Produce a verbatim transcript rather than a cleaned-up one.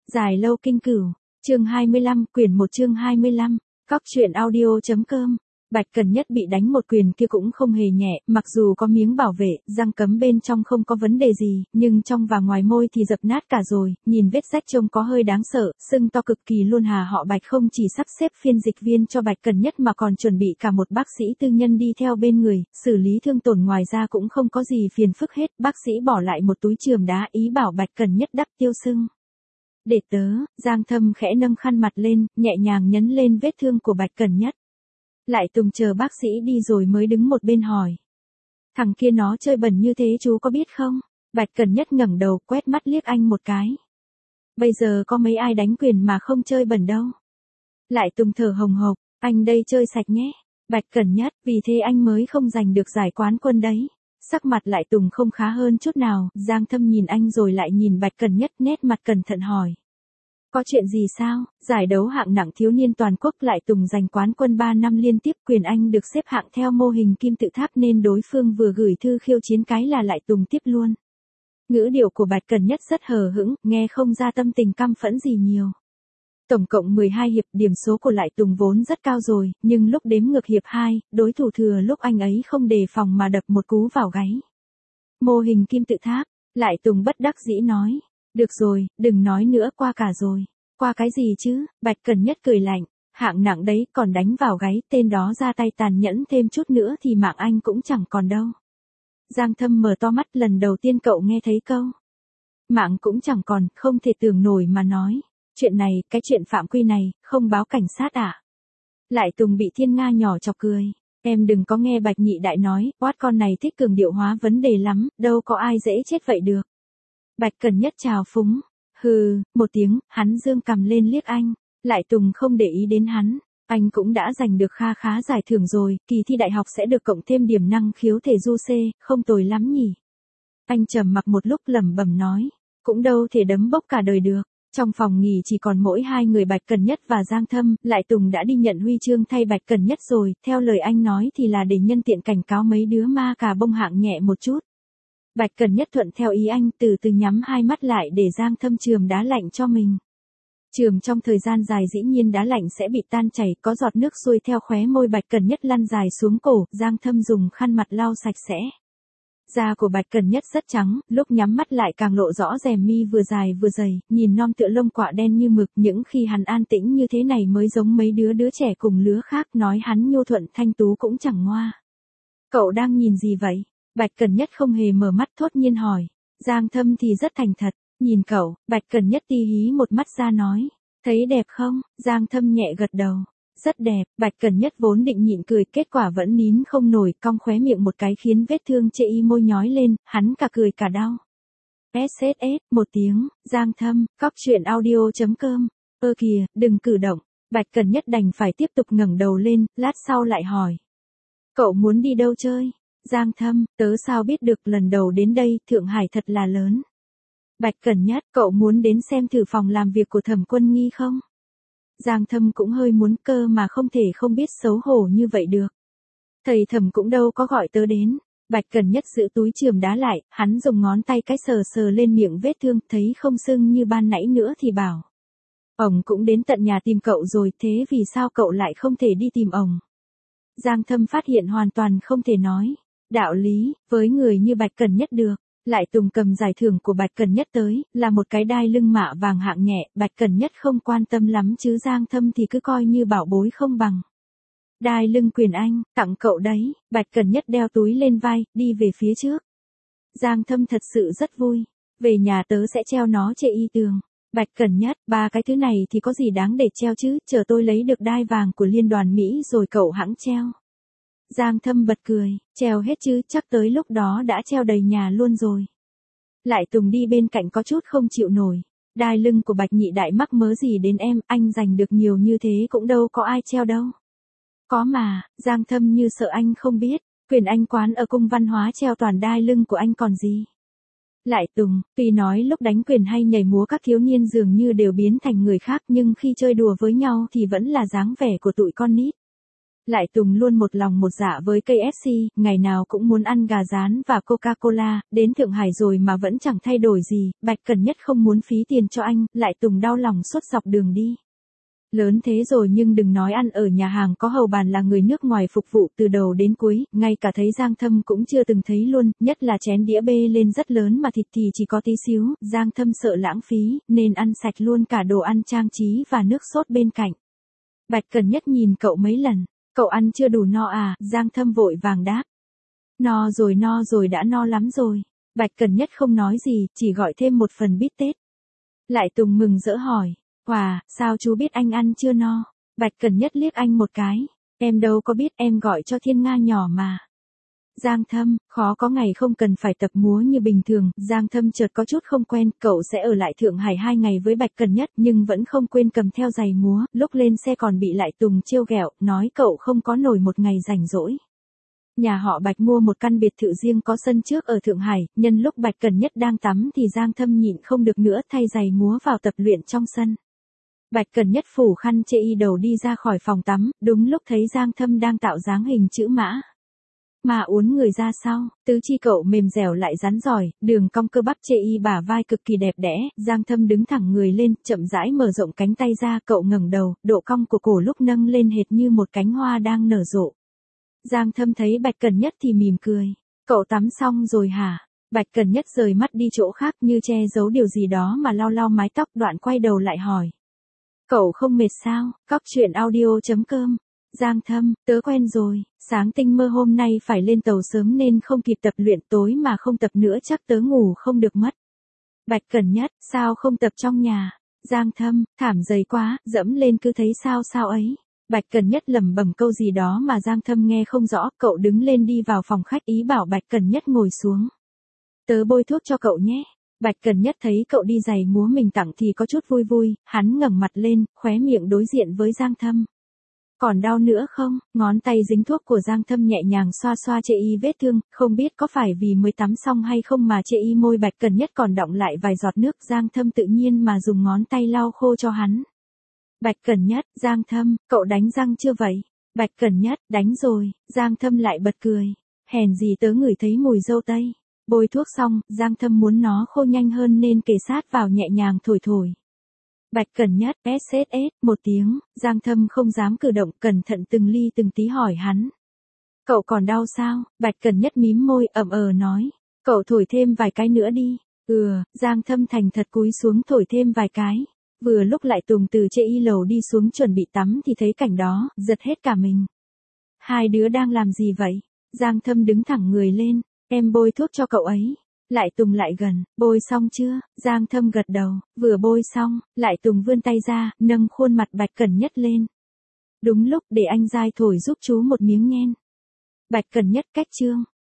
Dài lâu kinh cửu, chương hai mươi lăm, quyển một chương hai mươi lăm, Cóc truyện audio.com. Bạch Cần Nhất bị đánh một quyền kia cũng không hề nhẹ, mặc dù có miếng bảo vệ, răng cấm bên trong không có vấn đề gì, nhưng trong và ngoài môi thì dập nát cả rồi, nhìn vết rách trông có hơi đáng sợ, sưng to cực kỳ luôn. Hà họ Bạch không chỉ sắp xếp phiên dịch viên cho Bạch Cần Nhất mà còn chuẩn bị cả một bác sĩ tư nhân đi theo bên người, xử lý thương tổn, ngoài ra cũng không có gì phiền phức hết. Bác sĩ bỏ lại một túi chườm đá, ý bảo Bạch Cần Nhất đắp tiêu sưng. Để tớ, Giang Thâm khẽ nâng khăn mặt lên, nhẹ nhàng nhấn lên vết thương của Bạch Cần Nhất. Lại Tùng chờ bác sĩ đi rồi mới đứng một bên hỏi. Thằng kia nó chơi bẩn như thế chú có biết không? Bạch Cần Nhất ngẩng đầu quét mắt liếc anh một cái. Bây giờ có mấy ai đánh quyền mà không chơi bẩn đâu. Lại Tùng thở hồng hộc, anh đây chơi sạch nhé. Bạch Cần Nhất, vì thế anh mới không giành được giải quán quân đấy. Sắc mặt Lại Tùng không khá hơn chút nào, Giang Thâm nhìn anh rồi lại nhìn Bạch Cần Nhất, nét mặt cẩn thận hỏi. Có chuyện gì sao? Giải đấu hạng nặng thiếu niên toàn quốc, Lại Tùng giành quán quân ba năm liên tiếp, quyền anh được xếp hạng theo mô hình kim tự tháp nên đối phương vừa gửi thư khiêu chiến cái là Lại Tùng tiếp luôn. Ngữ điệu của Bạch Cần Nhất rất hờ hững, nghe không ra tâm tình căm phẫn gì nhiều. Tổng cộng mười hai hiệp, điểm số của Lại Tùng vốn rất cao rồi, nhưng lúc đếm ngược hiệp hai, đối thủ thừa lúc anh ấy không đề phòng mà đập một cú vào gáy. Mô hình kim tự tháp, Lại Tùng bất đắc dĩ nói. Được rồi, đừng nói nữa, qua cả rồi. Qua cái gì chứ? Bạch Cần Nhất cười lạnh. Hạng nặng đấy, còn đánh vào gáy, tên đó ra tay tàn nhẫn thêm chút nữa thì mạng anh cũng chẳng còn đâu. Giang Thâm mở to mắt, lần đầu tiên cậu nghe thấy câu mạng cũng chẳng còn, không thể tưởng nổi mà nói. Chuyện này, cái chuyện phạm quy này, không báo cảnh sát à? Lại Tùng bị Thiên Nga nhỏ chọc cười. Em đừng có nghe Bạch Nhị Đại nói, oát con này thích cường điệu hóa vấn đề lắm, đâu có ai dễ chết vậy được. Bạch Cần Nhất chào phúng. Hừ, một tiếng, hắn giương cằm lên liếc anh. Lại Tùng không để ý đến hắn. Anh cũng đã giành được kha khá giải thưởng rồi, kỳ thi đại học sẽ được cộng thêm điểm năng khiếu thể du C, không tồi lắm nhỉ. Anh trầm mặc một lúc lẩm bẩm nói. Cũng đâu thể đấm bốc cả đời được. Trong phòng nghỉ chỉ còn mỗi hai người Bạch Cần Nhất và Giang Thâm, Lại Tùng đã đi nhận huy chương thay Bạch Cần Nhất rồi, theo lời anh nói thì là để nhân tiện cảnh cáo mấy đứa ma cà bông hạng nhẹ một chút. Bạch Cần Nhất thuận theo ý anh, từ từ nhắm hai mắt lại để Giang Thâm chườm đá lạnh cho mình. Chườm trong thời gian dài dĩ nhiên đá lạnh sẽ bị tan chảy, có giọt nước xuôi theo khóe môi Bạch Cần Nhất lăn dài xuống cổ, Giang Thâm dùng khăn mặt lau sạch sẽ. Da của Bạch Cần Nhất rất trắng, lúc nhắm mắt lại càng lộ rõ rèm mi vừa dài vừa dày, nhìn non tựa lông quạ đen như mực, những khi hắn an tĩnh như thế này mới giống mấy đứa đứa trẻ cùng lứa khác, nói hắn nhu thuận thanh tú cũng chẳng ngoa. Cậu đang nhìn gì vậy? Bạch Cần Nhất không hề mở mắt, thốt nhiên hỏi. Giang Thâm thì rất thành thật, nhìn cậu. Bạch Cần Nhất ti hí một mắt ra nói. Thấy đẹp không? Giang Thâm nhẹ gật đầu. Rất đẹp. Bạch Cần Nhất vốn định nhịn cười, kết quả vẫn nín không nổi, cong khóe miệng một cái khiến vết thương chê y môi nhói lên, hắn cả cười cả đau. ét ét ét, một tiếng, Giang Thâm, Cóc truyện audio.com. Ơ kìa, đừng cử động. Bạch Cần Nhất đành phải tiếp tục ngẩng đầu lên, lát sau lại hỏi. Cậu muốn đi đâu chơi? Giang Thâm, tớ sao biết được, lần đầu đến đây, Thượng Hải thật là lớn. Bạch Cần Nhất, cậu muốn đến xem thử phòng làm việc của Thẩm Quân Nghi không? Giang Thâm cũng hơi muốn, cơ mà không thể không biết xấu hổ như vậy được. Thầy Thẩm cũng đâu có gọi tớ đến. Bạch Cần Nhất giữ túi chườm đá lại, hắn dùng ngón tay cái sờ sờ lên miệng vết thương, thấy không sưng như ban nãy nữa thì bảo. Ổng cũng đến tận nhà tìm cậu rồi, thế vì sao cậu lại không thể đi tìm ổng? Giang Thâm phát hiện hoàn toàn không thể nói. Đạo lý, với người như Bạch Cần Nhất được. Lại Tùng cầm giải thưởng của Bạch Cần Nhất tới, là một cái đai lưng mạ vàng hạng nhẹ, Bạch Cần Nhất không quan tâm lắm chứ Giang Thâm thì cứ coi như bảo bối không bằng. Đai lưng quyền anh, tặng cậu đấy. Bạch Cần Nhất đeo túi lên vai, đi về phía trước. Giang Thâm thật sự rất vui. Về nhà tớ sẽ treo nó trên y tường. Bạch Cần Nhất, ba cái thứ này thì có gì đáng để treo chứ, chờ tôi lấy được đai vàng của Liên đoàn Mỹ rồi cậu hẵng treo. Giang Thâm bật cười, treo hết chứ, chắc tới lúc đó đã treo đầy nhà luôn rồi. Lại Tùng đi bên cạnh có chút không chịu nổi. Đai lưng của Bạch Nhị Đại mắc mớ gì đến em, anh giành được nhiều như thế cũng đâu có ai treo đâu. Có mà, Giang Thâm như sợ anh không biết, quyền anh quán ở cung văn hóa treo toàn đai lưng của anh còn gì. Lại Tùng, tuy nói lúc đánh quyền hay nhảy múa các thiếu niên dường như đều biến thành người khác, nhưng khi chơi đùa với nhau thì vẫn là dáng vẻ của tụi con nít. Lại Tùng luôn một lòng một dạ với ca ép xê, ngày nào cũng muốn ăn gà rán và Coca-Cola, đến Thượng Hải rồi mà vẫn chẳng thay đổi gì, Bạch Cần Nhất không muốn phí tiền cho anh, Lại Tùng đau lòng suốt dọc đường đi. Lớn thế rồi nhưng đừng nói ăn ở nhà hàng có hầu bàn là người nước ngoài phục vụ từ đầu đến cuối, ngay cả thấy Giang Thâm cũng chưa từng thấy luôn, nhất là chén đĩa bê lên rất lớn mà thịt thì chỉ có tí xíu, Giang Thâm sợ lãng phí, nên ăn sạch luôn cả đồ ăn trang trí và nước sốt bên cạnh. Bạch Cần Nhất nhìn cậu mấy lần, cậu ăn chưa đủ no à, Giang Thâm vội vàng đáp. No rồi no rồi đã no lắm rồi. Bạch Cần Nhất không nói gì, chỉ gọi thêm một phần bít tết. Lại Tùng mừng rỡ hỏi. Wow, sao chú biết anh ăn chưa no? Bạch Cần Nhất liếc anh một cái. Em đâu có biết, em gọi cho Thiên Nga nhỏ mà. Giang Thâm, khó có ngày không cần phải tập múa như bình thường, Giang Thâm chợt có chút không quen, cậu sẽ ở lại Thượng Hải hai ngày với Bạch Cần Nhất nhưng vẫn không quên cầm theo giày múa, lúc lên xe còn bị Lại Tùng trêu ghẹo, nói cậu không có nổi một ngày rảnh rỗi. Nhà họ Bạch mua một căn biệt thự riêng có sân trước ở Thượng Hải, nhân lúc Bạch Cần Nhất đang tắm thì Giang Thâm nhịn không được nữa thay giày múa vào tập luyện trong sân. Bạch Cần Nhất phủ khăn chê y đầu đi ra khỏi phòng tắm, đúng lúc thấy Giang Thâm đang tạo dáng hình chữ mã. Mà uốn người ra sau, tứ chi cậu mềm dẻo lại rắn giỏi, đường cong cơ bắp chê y bả vai cực kỳ đẹp đẽ, Giang Thâm đứng thẳng người lên, chậm rãi mở rộng cánh tay ra, cậu ngẩng đầu, độ cong của cổ lúc nâng lên hệt như một cánh hoa đang nở rộ. Giang Thâm thấy Bạch Cần Nhất thì mỉm cười, cậu tắm xong rồi hả? Bạch Cần Nhất rời mắt đi chỗ khác như che giấu điều gì đó mà lau lau mái tóc, đoạn quay đầu lại hỏi. Cậu không mệt sao? Cóc truyện audio chấm com. Giang Thâm, tớ quen rồi, sáng tinh mơ hôm nay phải lên tàu sớm nên không kịp tập luyện, tối mà không tập nữa chắc tớ ngủ không được mất. Bạch Cần Nhất, sao không tập trong nhà? Giang Thâm, thảm dày quá, dẫm lên cứ thấy sao sao ấy. Bạch Cần Nhất lẩm bẩm câu gì đó mà Giang Thâm nghe không rõ, cậu đứng lên đi vào phòng khách ý bảo Bạch Cần Nhất ngồi xuống. Tớ bôi thuốc cho cậu nhé. Bạch Cần Nhất thấy cậu đi giày múa mình tặng thì có chút vui vui, hắn ngẩng mặt lên, khóe miệng đối diện với Giang Thâm. Còn đau nữa không? Ngón tay dính thuốc của Giang Thâm nhẹ nhàng xoa xoa chê y vết thương, không biết có phải vì mới tắm xong hay không mà chê y môi Bạch Cần Nhất còn đọng lại vài giọt nước, Giang Thâm tự nhiên mà dùng ngón tay lau khô cho hắn. Bạch Cần Nhất, Giang Thâm, cậu đánh răng chưa vậy? Bạch Cần Nhất, đánh rồi, Giang Thâm lại bật cười. Hèn gì tớ ngửi thấy mùi dâu tây. Bôi thuốc xong, Giang Thâm muốn nó khô nhanh hơn nên kề sát vào nhẹ nhàng thổi thổi. Bạch Cần Nhất, ét ét ét, một tiếng, Giang Thâm không dám cử động, cẩn thận từng ly từng tí hỏi hắn. Cậu còn đau sao? Bạch Cần Nhất mím môi, ậm ờ nói. Cậu thổi thêm vài cái nữa đi. Ừ, Giang Thâm thành thật cúi xuống thổi thêm vài cái. Vừa lúc Lại Tùng từ chê y lầu đi xuống chuẩn bị tắm thì thấy cảnh đó, giật hết cả mình. Hai đứa đang làm gì vậy? Giang Thâm đứng thẳng người lên. Em bôi thuốc cho cậu ấy. Lại Tùng lại gần, bôi xong chưa? Giang Thâm gật đầu, vừa bôi xong, Lại Tùng vươn tay ra, nâng khuôn mặt Bạch Cần Nhất lên. Đúng lúc để anh dai thổi giúp chú một miếng nhen. Bạch Cần Nhất cách chương.